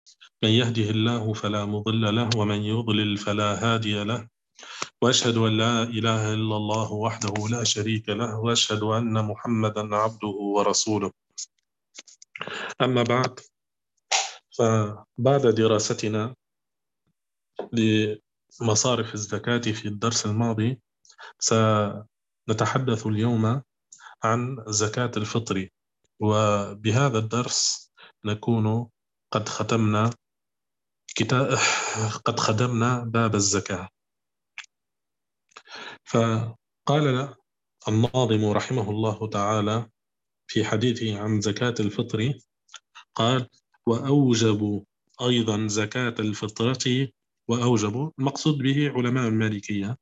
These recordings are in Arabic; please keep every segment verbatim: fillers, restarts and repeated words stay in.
من يهده الله فلا مضل له ومن يضلل فلا هادي له، وأشهد أن لا إله إلا الله وحده لا شريك له، وأشهد أن محمدا عبده ورسوله. أما بعد، فبعد دراستنا لمصارف الزكاة في الدرس الماضي، سنتحدث اليوم عن زكاة الفطر. وبهذا الدرس نكون قد ختمنا كتاب قد خدمنا باب الزكاة. فقال الناظم رحمه الله تعالى في حديثه عن زكاة الفطر، قال: وأوجب أيضا زكاة الفطرة. وأوجب المقصود به علماء المالكية.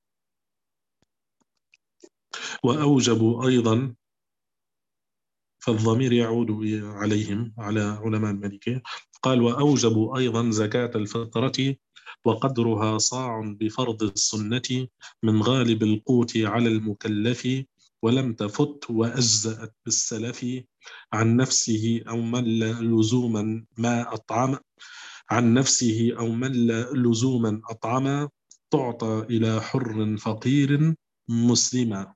وأوجب أيضا، فالضمير يعود عليهم، على علماء المالكية. قال: وأوجب أيضا زكاة الفطرة وقدرها صاع بفرض السنة من غالب القوت على المكلف، ولم تفت وأجزأت بالسلف عن نفسه أو من لا لزوما ما أطعم عن نفسه أو من لا لزوما أطعم تعطى إلى حر فقير مسلما.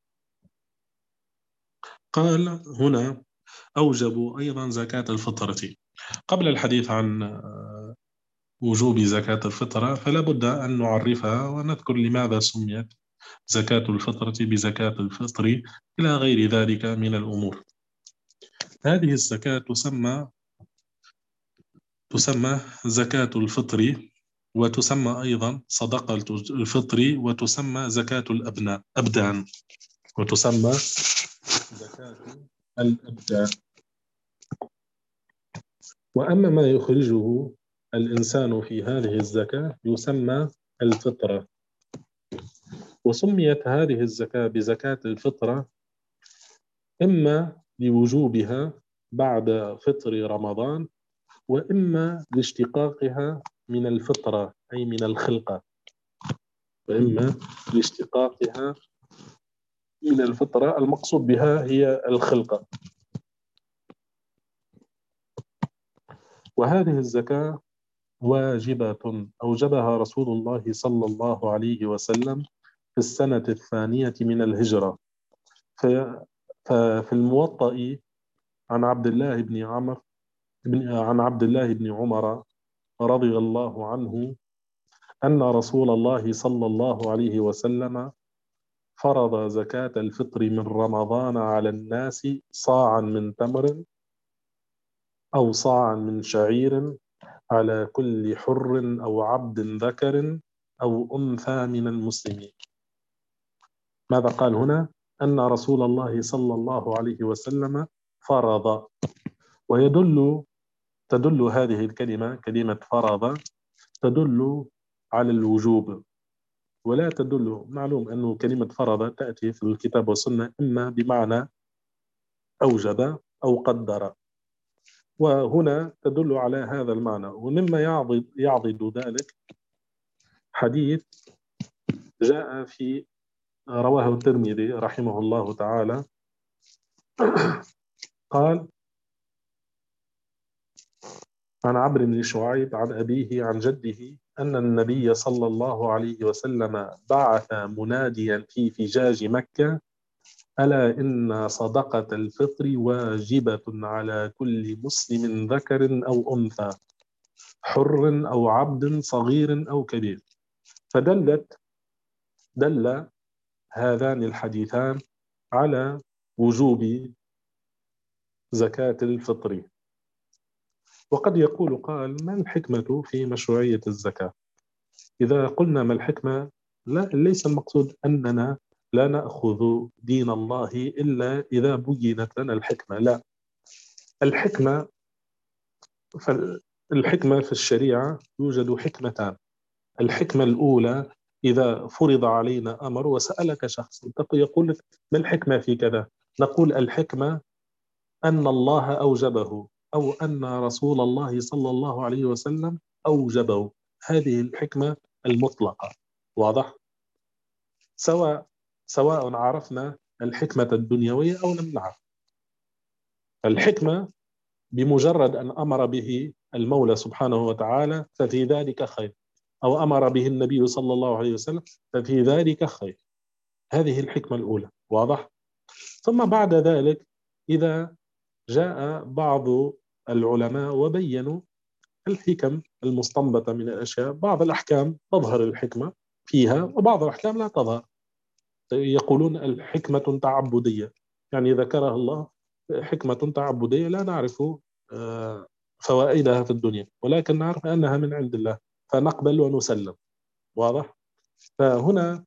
قال هنا: أوجبوا أيضا زكاة الفطرة. قبل الحديث عن وجوب زكاة الفطرة، فلا بد أن نعرفها ونذكر لماذا سميت زكاة الفطرة بزكاة الفطر إلى غير ذلك من الأمور. هذه الزكاة تسمى تسمى زكاة الفطر، وتسمى أيضا صدقة الفطر، وتسمى زكاة الأبناء أبدان وتسمى زكاة الأبدان. وأما ما يخرجه الإنسان في هذه الزكاة يسمى الفطرة. وسميت هذه الزكاة بزكاة الفطرة إما لوجوبها بعد فطر رمضان، وإما لاشتقاقها من الفطرة أي من الخلقة، وإما لاشتقاقها من الفطرة المقصود بها هي الخلقة. وهذه الزكاة واجبة أوجبها رسول الله صلى الله عليه وسلم في السنة الثانية من الهجرة. ففي الموطأ عن عبد الله بن عمر عن عبد الله بن عمر رضي الله عنه أن رسول الله صلى الله عليه وسلم فرض زكاة الفطر من رمضان على الناس صاعا من تمر أو صاعا من شعير على كل حر أو عبد ذكر أو أنثى من المسلمين. ماذا قال هنا؟ أن رسول الله صلى الله عليه وسلم فرض. ويدل تدل هذه الكلمة، كلمة فرض، تدل على الوجوب، ولا تدل، معلوم أنه كلمة فرض تأتي في الكتاب والسنة إما بمعنى أوجب أو قدر، وهنا تدل على هذا المعنى. ومما يعضد, يعضد ذلك حديث جاء في رواه الترمذي رحمه الله تعالى، قال: عن عمرو بن شعيب عن أبيه عن جده أن النبي صلى الله عليه وسلم بعث مناديا في فجاج مكة: ألا إن صدقة الفطر واجبة على كل مسلم ذكر أو أنثى، حر أو عبد صغير أو كبير. فدلت دل هذان الحديثان على وجوب زكاة الفطر. وقد يقول قال: ما الحكمة في مشروعية الزكاة؟ إذا قلنا ما الحكمة، لا ليس المقصود أننا لا نأخذ دين الله إلا إذا بينت لنا الحكمة، لا. الحكمة فالحكمة في الشريعة يوجد حكمتان. الحكمة الأولى: إذا فرض علينا أمر وسألك شخص يقول لك: ما الحكمة في كذا؟ نقول: الحكمة أن الله أوجبه، أو أن رسول الله صلى الله عليه وسلم أوجبه. هذه الحكمة المطلقة، واضح؟ سواء سواء عرفنا الحكمة الدنيوية أو لم نعرف. الحكمة بمجرد أن أمر به المولى سبحانه وتعالى ففي ذلك خير، أو أمر به النبي صلى الله عليه وسلم ففي ذلك خير. هذه الحكمة الأولى. واضح؟ ثم بعد ذلك إذا جاء بعض العلماء وبينوا الحكم المستنبطة من الأشياء، بعض الأحكام تظهر الحكمة فيها وبعض الأحكام لا تظهر. يقولون الحكمة تعبدية، يعني ذكرها الله حكمة تعبدية لا نعرف فوائدها في الدنيا، ولكن نعرف أنها من عند الله فنقبل ونسلم. واضح؟ فهنا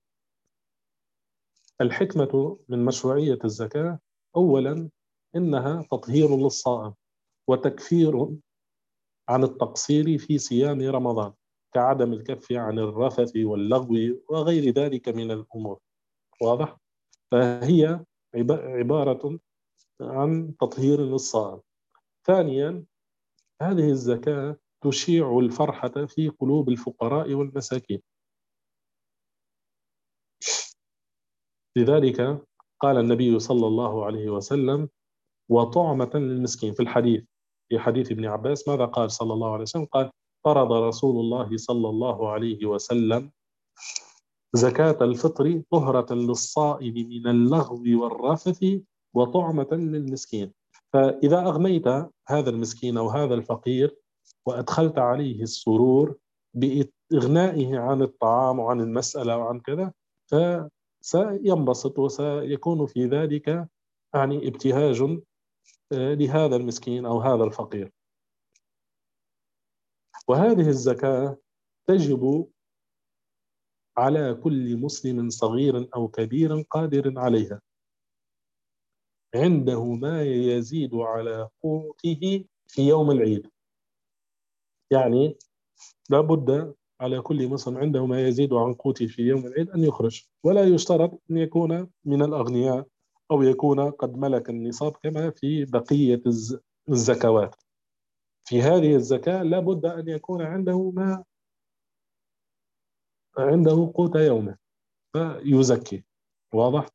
الحكمة من مشروعية الزكاة أولا إنها تطهير للصائم وتكفير عن التقصير في صيام رمضان، كعدم الكف عن الرفث واللغو وغير ذلك من الأمور. واضح؟ فهي عبارة عن تطهير للصائم. ثانيا هذه الزكاة تشيع الفرحة في قلوب الفقراء والمساكين، لذلك قال النبي صلى الله عليه وسلم وطعمة للمسكين في الحديث، في حديث ابن عباس ماذا قال صلى الله عليه وسلم؟ قال فرض رسول الله صلى الله عليه وسلم زكاة الفطر طهرة للصائم من اللغو والرفث وطعمة للمسكين. فإذا أغنيت هذا المسكين أو هذا الفقير وأدخلت عليه السرور بإغنائه عن الطعام وعن المسألة وعن كذا، فسينبسط وسيكون في ذلك يعني ابتهاج لهذا المسكين أو هذا الفقير. وهذه الزكاة تجب على كل مسلم صغير أو كبير قادر عليها عنده ما يزيد على قوته في يوم العيد. يعني لا بد على كل مسلم عنده ما يزيد عن قوته في يوم العيد أن يخرج، ولا يشترط أن يكون من الأغنياء أو يكون قد ملك النصاب كما في بقية الزكوات. في هذه الزكاة لا بد أن يكون عنده ما عنده قوت يومه فيزكي. واضح؟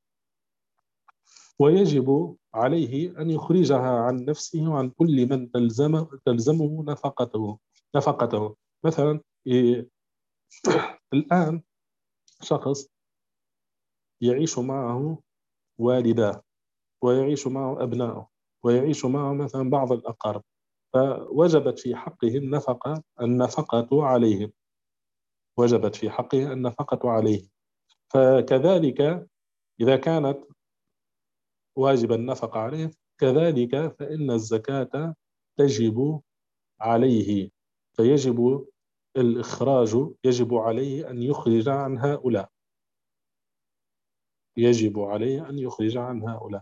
ويجب عليه أن يخرجها عن نفسه وعن كل من تلزمه, تلزمه نفقته نفقته مثلا إيه الآن شخص يعيش معه والداه ويعيش معه أبنائه ويعيش معه مثلا بعض الأقارب، فوجبت في حقه النفقة النفقة عليهم وجبت في حقه النفقة عليه. فكذلك إذا كانت واجب النفقة عليه كذلك فإن الزكاة تجب عليه، فيجب الإخراج، يجب عليه أن يخرج عن هؤلاء يجب عليه أن يخرج عن هؤلاء.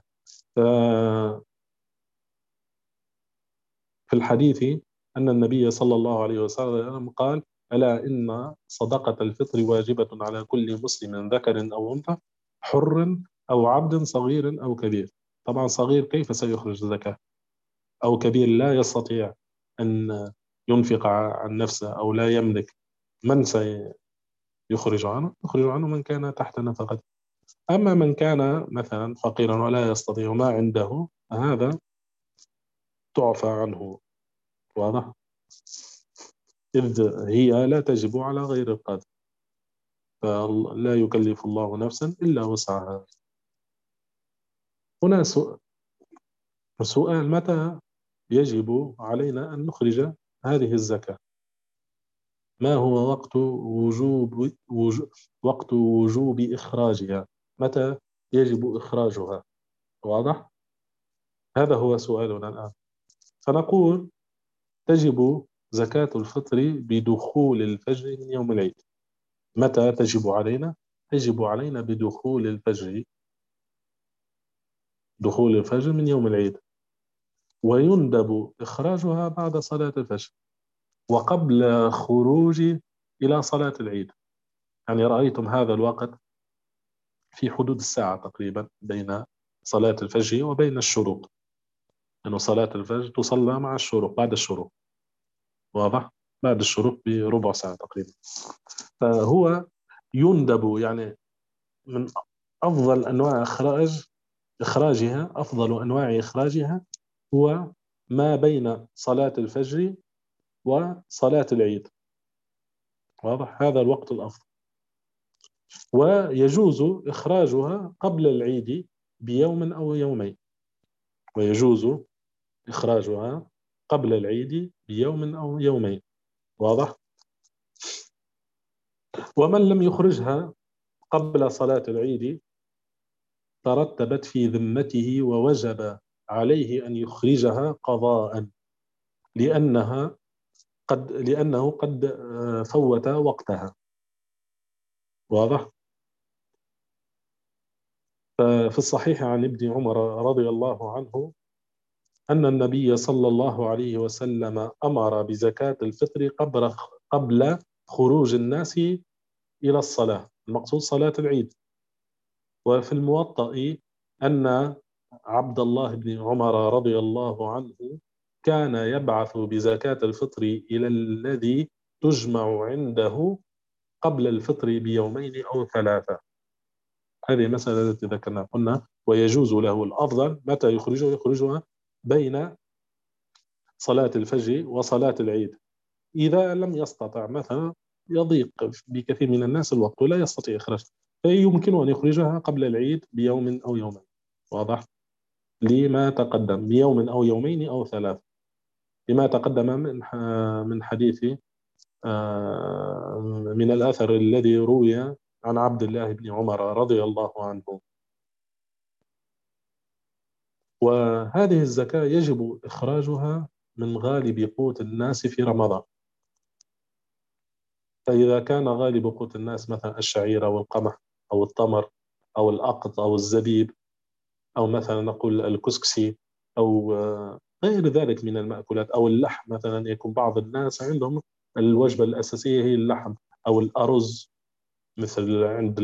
في الحديث أن النبي صلى الله عليه وسلم قال ألا إن صدقة الفطر واجبة على كل مسلم ذكر أو أنثى حر أو عبد صغير أو كبير. طبعا صغير كيف سيخرج زكاة، أو كبير لا يستطيع أن ينفق عن نفسه أو لا يملك، من سيخرج عنه؟ يخرج عنه من كان تحت نفقته. أما من كان مثلا فقيرا ولا يستطيع ما عنده هذا تعفى عنه. واضح؟ إذ هي لا تجب على غير القادر، فلا يكلف الله نفسا إلا وسعها. هنا سؤال متى يجب علينا أن نخرج هذه الزكاة؟ ما هو وقت وجوب وجوب وقت وجوب إخراجها؟ متى يجب إخراجها؟ واضح؟ هذا هو سؤالنا الآن. فنقول تجب زكاة الفطر بدخول الفجر من يوم العيد. متى تجب علينا؟ تجب علينا بدخول الفجر دخول الفجر من يوم العيد، ويندب إخراجها بعد صلاة الفجر وقبل خروج إلى صلاة العيد. يعني رأيتم هذا الوقت في حدود الساعة تقريبا بين صلاة الفجر وبين الشروق، لأن صلاة الفجر تصلى مع الشروق بعد الشروق. واضح؟ بعد الشروق بربع ساعة تقريبا. فهو يندب، يعني من أفضل أنواع إخراج إخراجها أفضل أنواع إخراجها هو ما بين صلاة الفجر وصلاة العيد. واضح؟ هذا الوقت الأفضل. ويجوز إخراجها قبل العيد بيوم أو يومين، ويجوز إخراجها قبل العيد بيوم أو يومين. واضح؟ ومن لم يخرجها قبل صلاة العيد ترتبت في ذمته ووجب عليه أن يخرجها قضاء، لأنها قد لأنه قد فوت وقتها. واضح؟ ففي الصحيح عن ابن عمر رضي الله عنه أن النبي صلى الله عليه وسلم أمر بزكاة الفطر قبل قبل خروج الناس إلى الصلاة، المقصود صلاة العيد. وفي الموطأ أن عبد الله بن عمر رضي الله عنه كان يبعث بزكاة الفطر إلى الذي تجمع عنده قبل الفطر بيومين أو ثلاثة. هذه مسألة التي ذكرنا، قلنا ويجوز له الأفضل متى يخرجه، يخرجها بين صلاة الفجر وصلاة العيد. إذا لم يستطع مثلا، يضيق بكثير من الناس الوقت ولا يستطيع إخراجها، فيمكن أن يخرجها قبل العيد بيوم أو يومين. واضح؟ لما تقدم بيوم أو يومين أو ثلاث، لما تقدم من من حديث من الأثر الذي روي عن عبد الله بن عمر رضي الله عنه. وهذه الزكاة يجب إخراجها من غالب قوت الناس في رمضان. فإذا كان غالب قوت الناس مثلا الشعير أو القمح أو التمر أو الأقط أو الزبيب أو مثلا نقول الكسكسي أو غير ذلك من المأكولات أو اللحم، مثلا يكون بعض الناس عندهم الوجبة الأساسية هي اللحم أو الأرز، مثل عند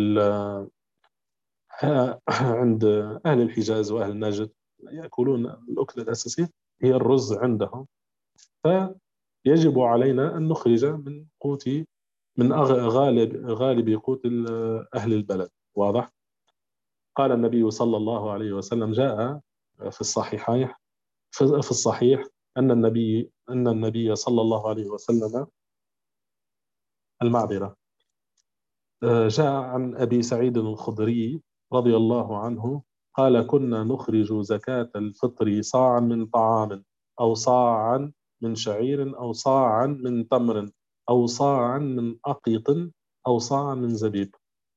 عند أهل الحجاز وأهل النجد يأكلون الأكلة الأساسية هي الرز عندهم. فيجب علينا أن نخرج من قوت من غالب غالب قوت أهل البلد. واضح؟ قال النبي صلى الله عليه وسلم، جاء في الصحيحين في الصحيح أن النبي أن النبي صلى الله عليه وسلم المعذرة جاء عن أبي سعيد الخدري رضي الله عنه قال: كنا نخرج زكاة الفطر صاعا من طعام أو صاعا من شعير أو صاعا من تمر أو صاعا من أقيط أو صاعا من زبيب.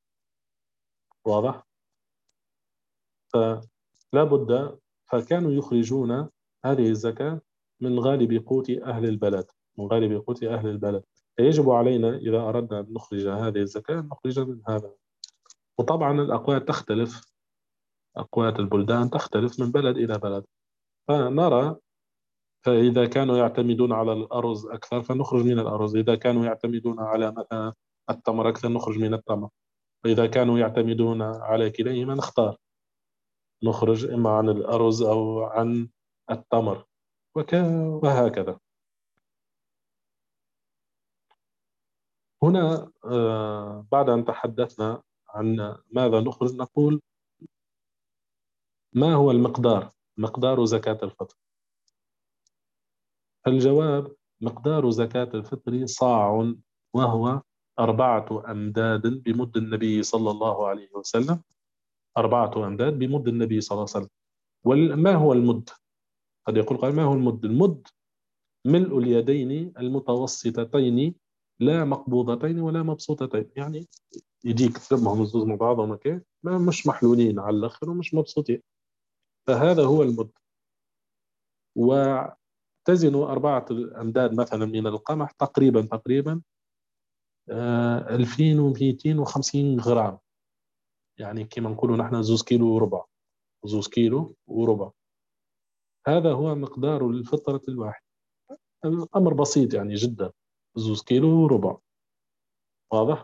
واضح؟ فلا بد، فكانوا يخرجون هذه الزكاة من غالب قوت أهل البلد، من غالب قوت أهل البلد. فيجب علينا إذا أردنا أن نخرج هذه الزكاة نخرج من هذا. وطبعا الأقوات تختلف، أقوات البلدان تختلف من بلد إلى بلد. فنرى، فإذا كانوا يعتمدون على الأرز أكثر فنخرج من الأرز، إذا كانوا يعتمدون على مثلا التمر أكثر نخرج من التمر، وإذا كانوا يعتمدون على كليهما نختار، نخرج إما عن الأرز أو عن التمر وهكذا. هنا بعد أن تحدثنا عن ماذا نخرج نقول ما هو المقدار، مقدار زكاة الفطر. الجواب: مقدار زكاة الفطر صاع، وهو أربعة أمداد بمد النبي صلى الله عليه وسلم، أربعة أمداد بمد النبي صلى الله عليه وسلم. وما هو المد؟ قد يقول قال: ما هو المد؟ المد ملء اليدين المتوسطتين لا مقبوضتين ولا مبسوطتين، يعني يجيك تلمهم الزوز مع بعضهم كيف ما مش محلولين على الآخر ومش مبسوطين، فهذا هو المد. وتزن أربعة أمداد مثلا من القمح تقريبا تقريبا ألفين ومئتين وخمسين غرام، يعني كما نقولوا نحن زوز كيلو وربع، زوز كيلو وربع. هذا هو مقدار الفطرة الواحد. الأمر بسيط يعني جدا، زوز كيلو وربع. واضح؟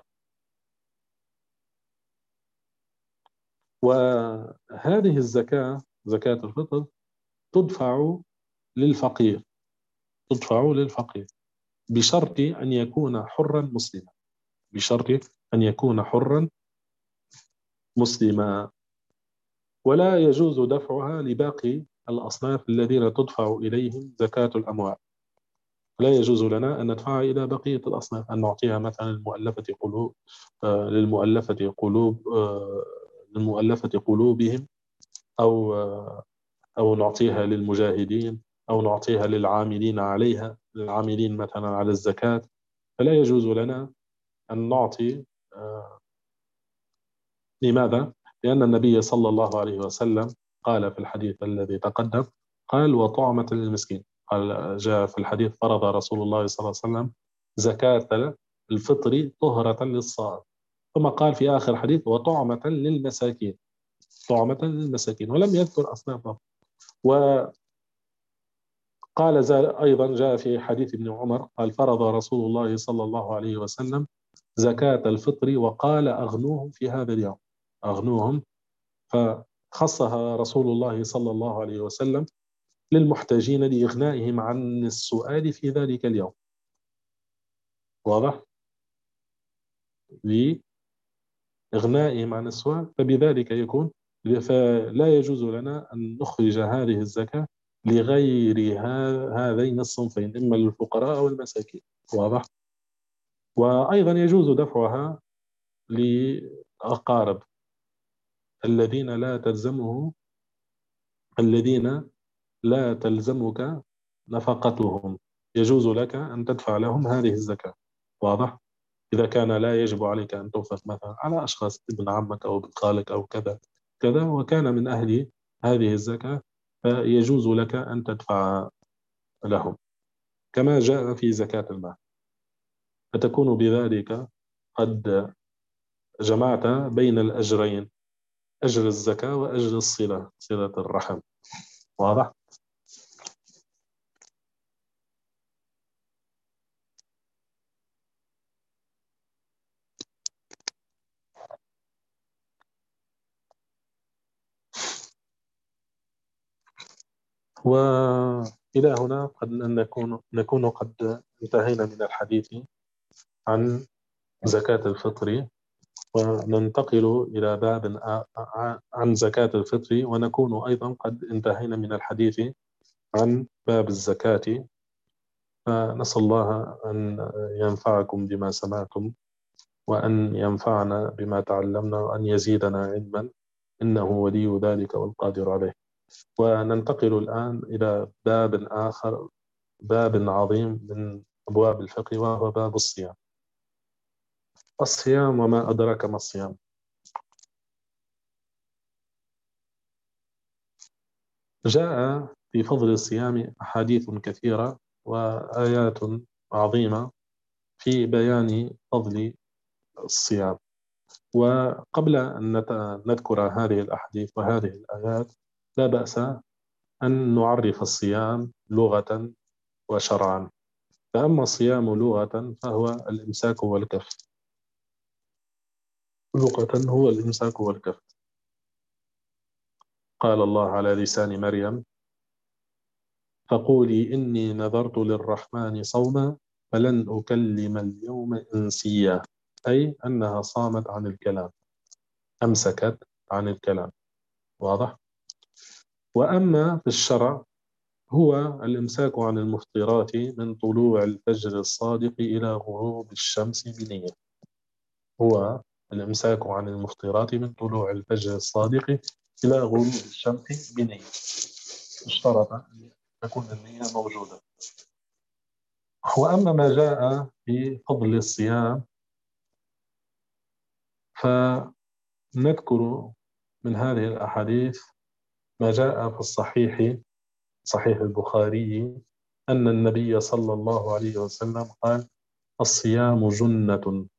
وهذه الزكاة، زكاة الفطر، تدفع للفقير، تدفع للفقير بشرط أن يكون حرا مسلما، بشرط أن يكون حرا مسلما. ولا يجوز دفعها لباقي الأصناف الذين تدفع إليهم زكاة الأموال. لا يجوز لنا أن ندفع إلى بقية الأصناف، أن نعطيها مثلا المؤلفة قلوب آه، للمؤلفة قلوب آه، للمؤلفة قلوبهم، أو آه، أو نعطيها للمجاهدين، أو نعطيها للعاملين عليها، للعاملين مثلا على الزكاة. فلا يجوز لنا أن نعطي. آه، لماذا؟ لأن النبي صلى الله عليه وسلم قال في الحديث الذي تقدم، قال وطعمة للمسكين. قال جاء في الحديث فرض رسول الله صلى الله عليه وسلم زكاة الفطر طهرة للصائم، ثم قال في آخر الحديث وطعمة للمساكين، طعمة للمساكين، ولم يذكر أصنافهم. وقال أيضا جاء في حديث ابن عمر قال فرض رسول الله صلى الله عليه وسلم زكاة الفطر وقال أغنوهم في هذا اليوم، أغنوهم. فخصها رسول الله صلى الله عليه وسلم للمحتاجين لإغنائهم عن السؤال في ذلك اليوم. واضح؟ لإغنائهم عن السؤال، فبذلك يكون. فلا يجوز لنا أن نخرج هذه الزكاة لغير هذين الصنفين، إما للفقراء أو المساكين. واضح؟ وأيضا يجوز دفعها لأقارب الذين لا تلزمه الذين لا تلزمك نفقتهم، يجوز لك أن تدفع لهم هذه الزكاة. واضح؟ إذا كان لا يجب عليك أن تنفق مثلا على أشخاص، ابن عمك أو ابن خالك أو كذا كذا، وكان من أهل هذه الزكاة، فيجوز لك أن تدفع لهم، كما جاء في زكاة المال. فتكون بذلك قد جمعت بين الأجرين، أجر الزكاة وأجر الصلة، صلة الرحم. واضح؟ وإلى هنا قد نكون نكون قد انتهينا من الحديث عن زكاة الفطر، وننتقل إلى باب عن زكاة الفطر، ونكون أيضا قد انتهينا من الحديث عن باب الزكاة. فنسأل الله أن ينفعكم بما سمعتم، وأن ينفعنا بما تعلمنا، وأن يزيدنا علما، إنه ولي ذلك والقادر عليه. وننتقل الآن إلى باب آخر، باب عظيم من أبواب الفقه، وهو باب الصيام. الصيام وما أدراك ما الصيام. جاء في فضل الصيام أحاديث كثيرة وآيات عظيمة في بيان فضل الصيام. وقبل أن نذكر هذه الأحاديث وهذه الآيات، لا بأس أن نعرف الصيام لغة وشرعا. فأما الصيام لغة فهو الإمساك والكف، لغة هو الإمساك والكف. قال الله على لسان مريم فقولي إني نذرت للرحمن صوما فلن أكلم اليوم إنسيا، أي أنها صامت عن الكلام، أمسكت عن الكلام. واضح؟ وأما في الشرع هو الإمساك عن المفطرات من طلوع الفجر الصادق إلى غروب الشمس بنية. هو الإمساك عن المفطرات من طلوع الفجر الصادق إلى غروب الشمس بنية، اشترط أن تكون النية موجودة. وأما ما جاء في فضل الصيام فنذكر من هذه الأحاديث ما جاء في الصحيح، صحيح البخاري، أن النبي صلى الله عليه وسلم قال الصيام جنة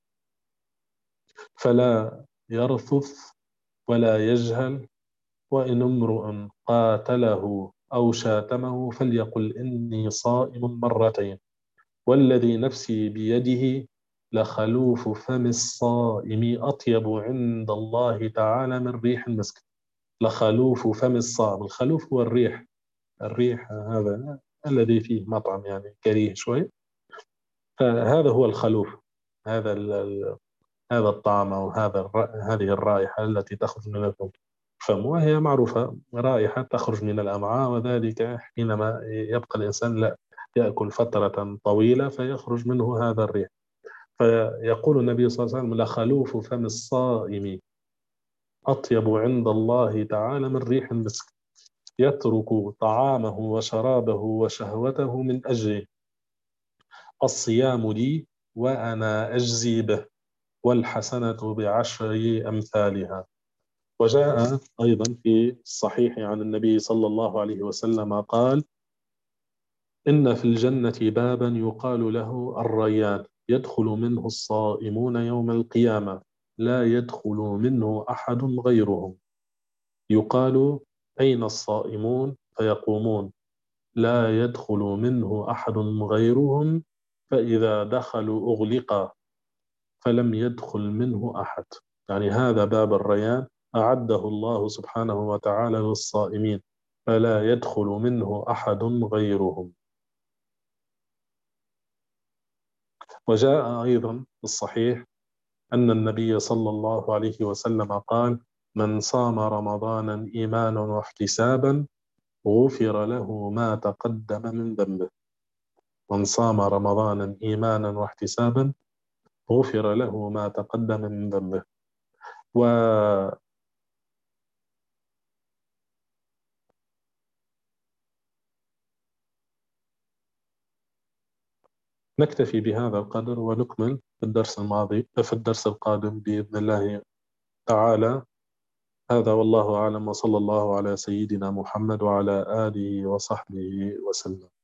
فلا يرفث ولا يجهل، وإن امرؤ قاتله أو شاتمه فليقل إني صائم مرتين، والذي نفسي بيده لخلوف فم الصائم أطيب عند الله تعالى من ريح المسك. لخلوف فم الصائم، الخلوف هو الريح، الريح هذا الذي فيه مطعم يعني كريه شوي، فهذا هو الخلوف. هذا هذا الطعم أو هذا هذه الرائحة التي تخرج من الفم فم، وهي معروفة رائحة تخرج من الأمعاء، وذلك حينما يبقى الإنسان لا يأكل فترة طويلة فيخرج منه هذا الريح. فيقول النبي صلى الله عليه وسلم: لخلوف فم الصائم أطيب عند الله تعالى من ريح المسك، يترك طعامه وشرابه وشهوته من أجله، الصيام لي وأنا أجزي به، والحسنة بعشر أمثالها. وجاء أيضا في الصحيح عن النبي صلى الله عليه وسلم قال: إن في الجنة بابا يقال له الريان، يدخل منه الصائمون يوم القيامة، لا يدخل منه أحد غيرهم. يقال: أين الصائمون؟ فيقومون: لا يدخل منه أحد غيرهم، فإذا دخلوا أغلق فلم يدخل منه أحد. يعني هذا باب الريان أعده الله سبحانه وتعالى للصائمين، فلا يدخل منه أحد غيرهم. وجاء أيضا في الصحيح أن النبي صلى الله عليه وسلم قال: من صام رمضانا إيمانا واحتسابا غفر له ما تقدم من ذنبه. من صام رمضانا إيمانا واحتسابا غفر له ما تقدم من ذنبه. ونكتفي بهذا القدر، ونكمل في الدرس الماضي في الدرس القادم بإذن الله تعالى. هذا والله أعلم، وصلى الله على سيدنا محمد وعلى آله وصحبه وسلم.